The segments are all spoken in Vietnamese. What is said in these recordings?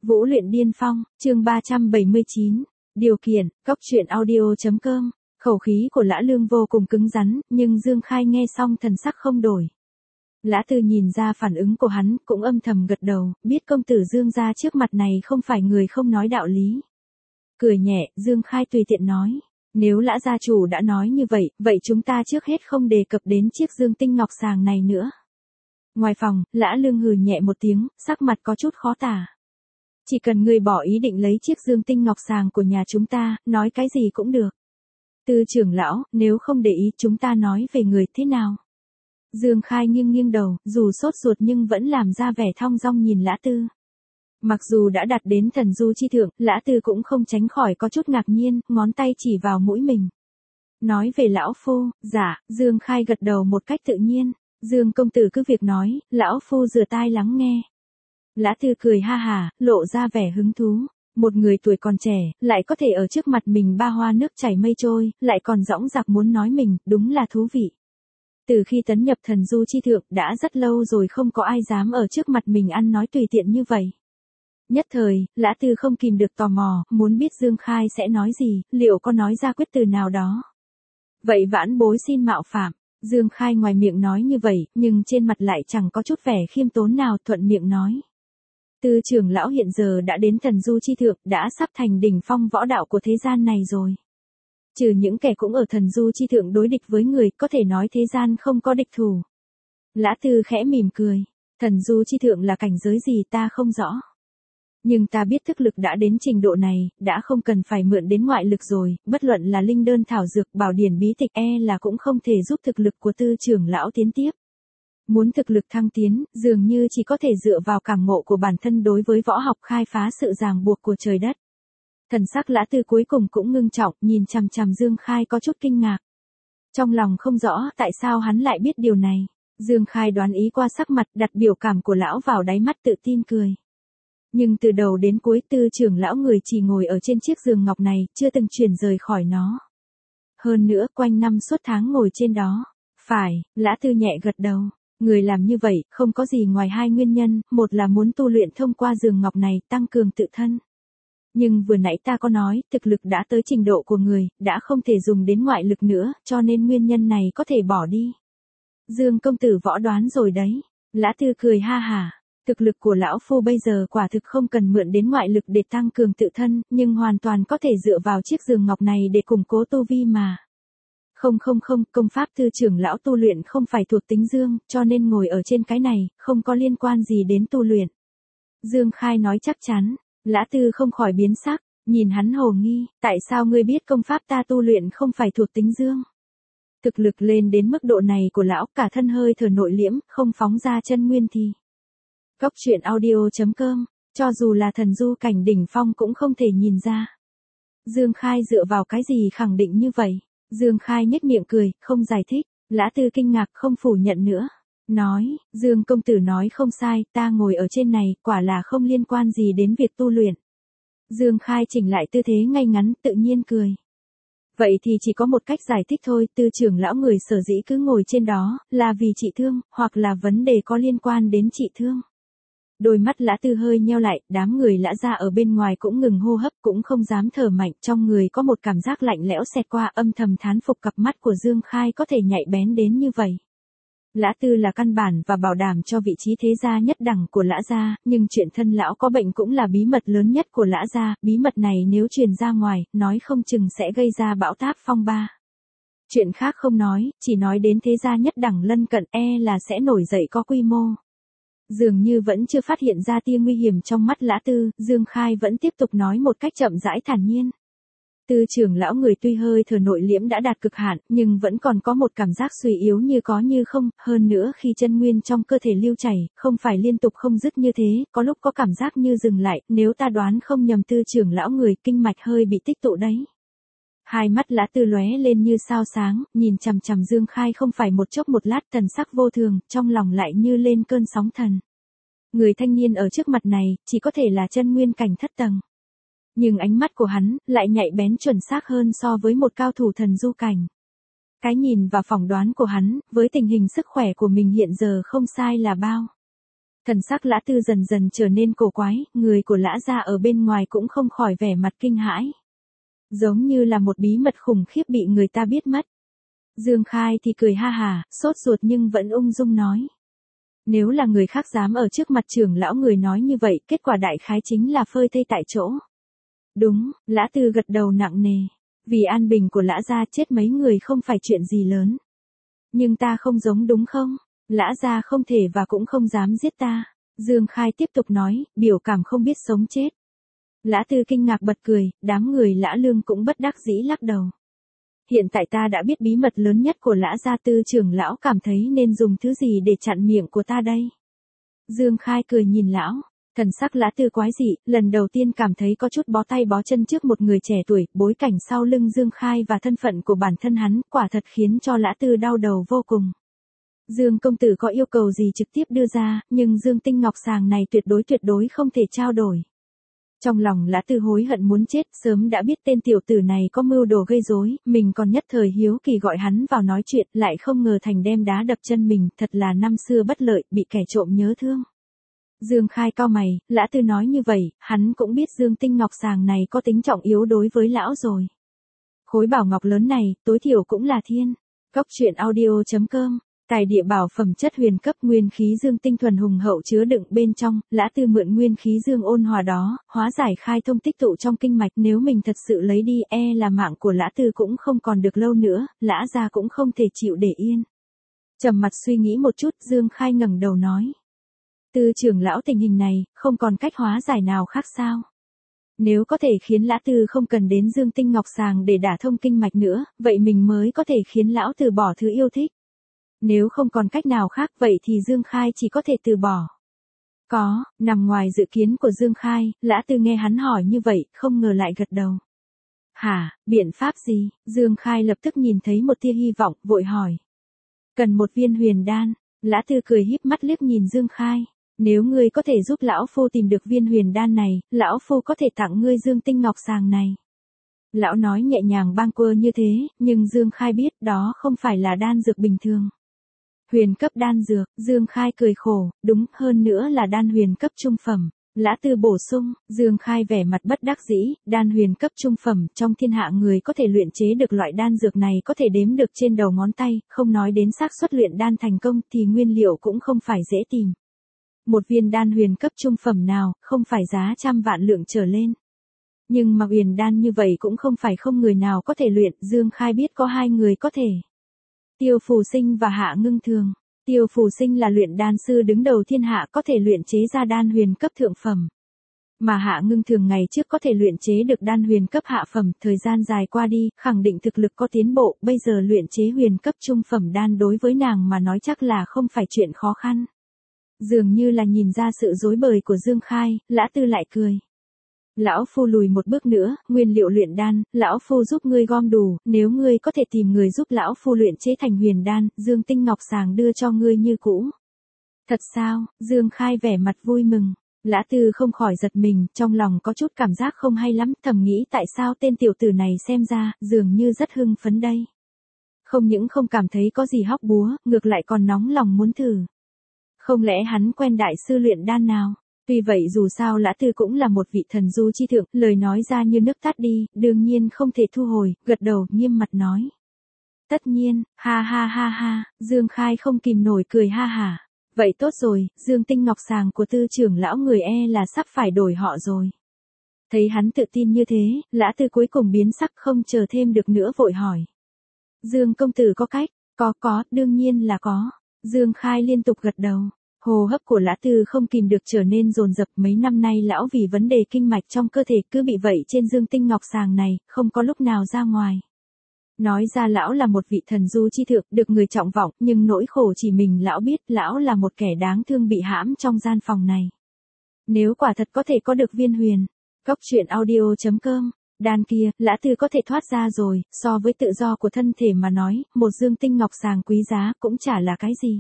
Vũ luyện điên phong, chương 379. Điều kiện, cốc truyện audio.com. Khẩu khí của Lã Lương vô cùng cứng rắn, nhưng Dương Khai nghe xong thần sắc không đổi. Lã Tư nhìn ra phản ứng của hắn, cũng âm thầm gật đầu, biết công tử Dương gia trước mặt này không phải người không nói đạo lý. Cười nhẹ, Dương Khai tùy tiện nói. Nếu Lã gia chủ đã nói như vậy, vậy chúng ta trước hết không đề cập đến chiếc dương tinh ngọc sàng này nữa. Ngoài phòng, Lã Lương hừ nhẹ một tiếng, sắc mặt có chút khó tả. Chỉ cần ngươi bỏ ý định lấy chiếc dương tinh ngọc sàng của nhà chúng ta, nói cái gì cũng được. Tư trưởng lão, nếu không để ý chúng ta nói về người thế nào? Dương Khai nghiêng đầu, dù sốt ruột nhưng vẫn làm ra vẻ thong dong nhìn Lã Tư. Mặc dù đã đạt đến thần du chi thượng, Lã Tư cũng không tránh khỏi có chút ngạc nhiên, ngón tay chỉ vào mũi mình. Nói về lão phu, dạ, Dương Khai gật đầu một cách tự nhiên. Dương công tử cứ việc nói, lão phu rửa tai lắng nghe. Lã Tư cười ha hà, lộ ra vẻ hứng thú. Một người tuổi còn trẻ, lại có thể ở trước mặt mình ba hoa nước chảy mây trôi, lại còn dõng dạc muốn nói mình, đúng là thú vị. Từ khi tấn nhập thần du chi thượng, đã rất lâu rồi không có ai dám ở trước mặt mình ăn nói tùy tiện như vậy. Nhất thời, Lã Tư không kìm được tò mò, muốn biết Dương Khai sẽ nói gì, liệu có nói ra quyết từ nào đó. Vậy vãn bối xin mạo phạm. Dương Khai ngoài miệng nói như vậy, nhưng trên mặt lại chẳng có chút vẻ khiêm tốn nào, thuận miệng nói. Tư trưởng lão hiện giờ đã đến thần du chi thượng, đã sắp thành đỉnh phong võ đạo của thế gian này rồi. Trừ những kẻ cũng ở thần du chi thượng đối địch với người, có thể nói thế gian không có địch thủ. Lã Tư khẽ mỉm cười. Thần du chi thượng là cảnh giới gì ta không rõ. Nhưng ta biết thức lực đã đến trình độ này, đã không cần phải mượn đến ngoại lực rồi, bất luận là linh đơn thảo dược, bảo điển bí tịch là cũng không thể giúp thực lực của tư trưởng lão tiến tiếp. Muốn thực lực thăng tiến, dường như chỉ có thể dựa vào cảm ngộ của bản thân đối với võ học khai phá sự ràng buộc của trời đất. Thần sắc Lã Tư cuối cùng cũng ngưng trọng, nhìn chằm chằm Dương Khai có chút kinh ngạc. Trong lòng không rõ tại sao hắn lại biết điều này. Dương Khai đoán ý qua sắc mặt, đặt biểu cảm của lão vào đáy mắt tự tin cười. Nhưng từ đầu đến cuối tư trưởng lão người chỉ ngồi ở trên chiếc giường ngọc này, chưa từng chuyển rời khỏi nó. Hơn nữa quanh năm suốt tháng ngồi trên đó. Phải, Lã Tư nhẹ gật đầu. Người làm như vậy, không có gì ngoài hai nguyên nhân, một là muốn tu luyện thông qua giường ngọc này, tăng cường tự thân. Nhưng vừa nãy ta có nói, thực lực đã tới trình độ của người, đã không thể dùng đến ngoại lực nữa, cho nên nguyên nhân này có thể bỏ đi. Dương công tử võ đoán rồi đấy. Lã Tư cười ha hả. Thực lực của lão phu bây giờ quả thực không cần mượn đến ngoại lực để tăng cường tự thân, nhưng hoàn toàn có thể dựa vào chiếc giường ngọc này để củng cố tu vi mà. Không, công pháp tư trưởng lão tu luyện không phải thuộc tính dương, cho nên ngồi ở trên cái này, không có liên quan gì đến tu luyện. Dương Khai nói chắc chắn. Lã Tư không khỏi biến sắc, nhìn hắn hồ nghi, tại sao ngươi biết công pháp ta tu luyện không phải thuộc tính dương? Thực lực lên đến mức độ này của lão, cả thân hơi thở nội liễm, không phóng ra chân nguyên thì. Cốc truyện audio.com, cho dù là thần du cảnh đỉnh phong cũng không thể nhìn ra. Dương Khai dựa vào cái gì khẳng định như vậy? Dương Khai nhếch miệng cười, không giải thích. Lã Tư kinh ngạc không phủ nhận nữa. Nói, Dương công tử nói không sai, ta ngồi ở trên này, quả là không liên quan gì đến việc tu luyện. Dương Khai chỉnh lại tư thế ngay ngắn, tự nhiên cười. Vậy thì chỉ có một cách giải thích thôi, tư trưởng lão người sở dĩ cứ ngồi trên đó, là vì trị thương, hoặc là vấn đề có liên quan đến trị thương. Đôi mắt Lã Tư hơi nheo lại, đám người Lã gia ở bên ngoài cũng ngừng hô hấp, cũng không dám thở mạnh, trong người có một cảm giác lạnh lẽo xẹt qua, âm thầm thán phục cặp mắt của Dương Khai có thể nhạy bén đến như vậy. Lã Tư là căn bản và bảo đảm cho vị trí thế gia nhất đẳng của Lã gia, nhưng chuyện thân lão có bệnh cũng là bí mật lớn nhất của Lã gia, bí mật này nếu truyền ra ngoài, nói không chừng sẽ gây ra bão táp phong ba. Chuyện khác không nói, chỉ nói đến thế gia nhất đẳng lân cận là sẽ nổi dậy có quy mô. Dường như vẫn chưa phát hiện ra tia nguy hiểm trong mắt Lã Tư, Dương Khai vẫn tiếp tục nói một cách chậm rãi thản nhiên. Tư trưởng lão người tuy hơi thở nội liễm đã đạt cực hạn, nhưng vẫn còn có một cảm giác suy yếu như có như không, hơn nữa khi chân nguyên trong cơ thể lưu chảy, không phải liên tục không dứt như thế, có lúc có cảm giác như dừng lại, nếu ta đoán không nhầm tư trưởng lão người kinh mạch hơi bị tích tụ đấy. Hai mắt Lã Tư lóe lên như sao sáng, nhìn chằm chằm Dương Khai không phải một chốc một lát, thần sắc vô thường, trong lòng lại như lên cơn sóng thần. Người thanh niên ở trước mặt này, chỉ có thể là chân nguyên cảnh thất tầng. Nhưng ánh mắt của hắn, lại nhạy bén chuẩn xác hơn so với một cao thủ thần du cảnh. Cái nhìn và phỏng đoán của hắn, với tình hình sức khỏe của mình hiện giờ không sai là bao. Thần sắc Lã Tư dần dần trở nên cổ quái, người của Lã gia ở bên ngoài cũng không khỏi vẻ mặt kinh hãi. Giống như là một bí mật khủng khiếp bị người ta biết mất. Dương Khai thì cười ha hả, sốt ruột nhưng vẫn ung dung nói. Nếu là người khác dám ở trước mặt trưởng lão người nói như vậy, kết quả đại khái chính là phơi thây tại chỗ. Đúng, Lã Tư gật đầu nặng nề. Vì an bình của Lã gia chết mấy người không phải chuyện gì lớn. Nhưng ta không giống đúng không? Lã gia không thể và cũng không dám giết ta. Dương Khai tiếp tục nói, biểu cảm không biết sống chết. Lã Tư kinh ngạc bật cười, đám người Lã Lương cũng bất đắc dĩ lắc đầu. Hiện tại ta đã biết bí mật lớn nhất của Lã gia, Tư trưởng lão cảm thấy nên dùng thứ gì để chặn miệng của ta đây? Dương Khai cười nhìn lão, thần sắc Lã Tư quái dị, lần đầu tiên cảm thấy có chút bó tay bó chân trước một người trẻ tuổi, bối cảnh sau lưng Dương Khai và thân phận của bản thân hắn, quả thật khiến cho Lã Tư đau đầu vô cùng. Dương công tử có yêu cầu gì trực tiếp đưa ra, nhưng Dương Tinh Ngọc Sàng này tuyệt đối không thể trao đổi. Trong lòng Lã Tư hối hận muốn chết, sớm đã biết tên tiểu tử này có mưu đồ gây rối, mình còn nhất thời hiếu kỳ gọi hắn vào nói chuyện, lại không ngờ thành đem đá đập chân mình, thật là năm xưa bất lợi, bị kẻ trộm nhớ thương. Dương Khai cau mày, Lã Tư nói như vậy, hắn cũng biết Dương Tinh Ngọc Sàng này có tính trọng yếu đối với lão rồi. Khối bảo ngọc lớn này, tối thiểu cũng là thiên. Góc truyện audio.com. Tài địa bảo phẩm chất huyền cấp, nguyên khí dương tinh thuần hùng hậu chứa đựng bên trong, Lã Tư mượn nguyên khí dương ôn hòa đó, hóa giải khai thông tích tụ trong kinh mạch, nếu mình thật sự lấy đi, là mạng của Lã Tư cũng không còn được lâu nữa, Lã gia cũng không thể chịu để yên. Trầm mặt suy nghĩ một chút, Dương Khai ngẩng đầu nói. Tư trưởng lão, tình hình này, không còn cách hóa giải nào khác sao? Nếu có thể khiến Lã Tư không cần đến Dương Tinh Ngọc Sàng để đả thông kinh mạch nữa, vậy mình mới có thể khiến lão từ bỏ thứ yêu thích. Nếu không còn cách nào khác vậy thì Dương Khai chỉ có thể từ bỏ. Có, nằm ngoài dự kiến của Dương Khai, Lã Tư nghe hắn hỏi như vậy, không ngờ lại gật đầu. Hả, biện pháp gì? Dương Khai lập tức nhìn thấy một tia hy vọng, vội hỏi. Cần một viên huyền đan. Lã Tư cười híp mắt liếc nhìn Dương Khai. Nếu ngươi có thể giúp lão phu tìm được viên huyền đan này, lão phu có thể tặng ngươi Dương Tinh Ngọc Sàng này. Lão nói nhẹ nhàng bâng quơ như thế, nhưng Dương Khai biết đó không phải là đan dược bình thường. Huyền cấp đan dược, Dương Khai cười khổ, đúng, hơn nữa là đan huyền cấp trung phẩm. Lã Tư bổ sung, Dương Khai vẻ mặt bất đắc dĩ, đan huyền cấp trung phẩm, trong thiên hạ người có thể luyện chế được loại đan dược này có thể đếm được trên đầu ngón tay, không nói đến xác suất luyện đan thành công thì nguyên liệu cũng không phải dễ tìm. Một viên đan huyền cấp trung phẩm nào, không phải giá trăm vạn lượng trở lên. Nhưng mà huyền đan như vậy cũng không phải không người nào có thể luyện, Dương Khai biết có hai người có thể. Tiêu Phù Sinh và Hạ Ngưng Thường. Tiêu Phù Sinh là luyện đan sư đứng đầu thiên hạ, có thể luyện chế ra đan huyền cấp thượng phẩm. Mà Hạ Ngưng Thường ngày trước có thể luyện chế được đan huyền cấp hạ phẩm, thời gian dài qua đi, khẳng định thực lực có tiến bộ, bây giờ luyện chế huyền cấp trung phẩm đan đối với nàng mà nói chắc là không phải chuyện khó khăn. Dường như là nhìn ra sự rối bời của Dương Khai, Lã Tư lại cười. Lão phu lùi một bước nữa, nguyên liệu luyện đan, lão phu giúp ngươi gom đủ, nếu ngươi có thể tìm người giúp lão phu luyện chế thành huyền đan, Dương Tinh Ngọc Sàng đưa cho ngươi như cũ. Thật sao? Dương Khai vẻ mặt vui mừng. Lã Tư không khỏi giật mình, trong lòng có chút cảm giác không hay lắm, thầm nghĩ tại sao tên tiểu tử này xem ra, dường như rất hưng phấn đây. Không những không cảm thấy có gì hóc búa, ngược lại còn nóng lòng muốn thử. Không lẽ hắn quen đại sư luyện đan nào? Tuy vậy dù sao Lã Tư cũng là một vị thần du chi thượng, lời nói ra như nước tát đi, đương nhiên không thể thu hồi, gật đầu, nghiêm mặt nói. Tất nhiên, ha ha ha ha, Dương Khai không kìm nổi cười ha hả. Vậy tốt rồi, Dương Tinh Ngọc Sàng của Tư trưởng lão người là sắp phải đổi họ rồi. Thấy hắn tự tin như thế, Lã Tư cuối cùng biến sắc, không chờ thêm được nữa vội hỏi. Dương công tử có cách? Có, đương nhiên là có. Dương Khai liên tục gật đầu. Hô hấp của Lã Tư không kìm được trở nên dồn dập, mấy năm nay lão vì vấn đề kinh mạch trong cơ thể cứ bị vậy trên Dương Tinh Ngọc Sàng này, không có lúc nào ra ngoài. Nói ra lão là một vị thần du chi thượng, được người trọng vọng, nhưng nỗi khổ chỉ mình lão biết, lão là một kẻ đáng thương bị hãm trong gian phòng này. Nếu quả thật có thể có được viên huyền, góc truyện audio.com, đan kia, Lã Tư có thể thoát ra rồi, so với tự do của thân thể mà nói, một Dương Tinh Ngọc Sàng quý giá cũng chả là cái gì.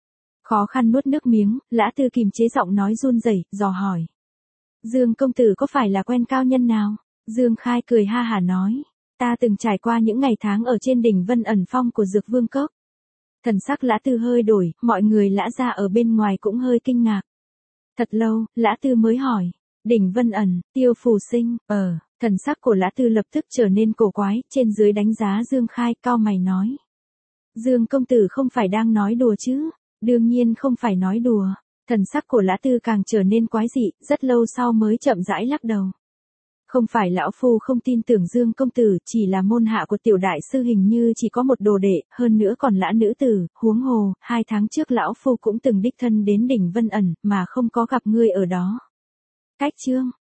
Khó khăn nuốt nước miếng, Lã Tư kìm chế giọng nói run rẩy, dò hỏi. Dương công tử có phải là quen cao nhân nào? Dương Khai cười ha hả nói. Ta từng trải qua những ngày tháng ở trên đỉnh Vân Ẩn Phong của Dược Vương Cốc. Thần sắc Lã Tư hơi đổi, mọi người Lã gia ở bên ngoài cũng hơi kinh ngạc. Thật lâu, Lã Tư mới hỏi. Đỉnh Vân Ẩn, Tiêu Phù Sinh, thần sắc của Lã Tư lập tức trở nên cổ quái, trên dưới đánh giá Dương Khai, cau mày nói. Dương công tử không phải đang nói đùa chứ? Đương nhiên không phải nói đùa. Thần sắc của Lã Tư càng trở nên quái dị, rất lâu sau mới chậm rãi lắc đầu. Không phải lão phu không tin tưởng Dương công tử, chỉ là môn hạ của tiểu đại sư hình như chỉ có một đồ đệ, hơn nữa còn Lã nữ tử, huống hồ, 2 tháng trước lão phu cũng từng đích thân đến đỉnh Vân Ẩn, mà không có gặp ngươi ở đó. Cách chương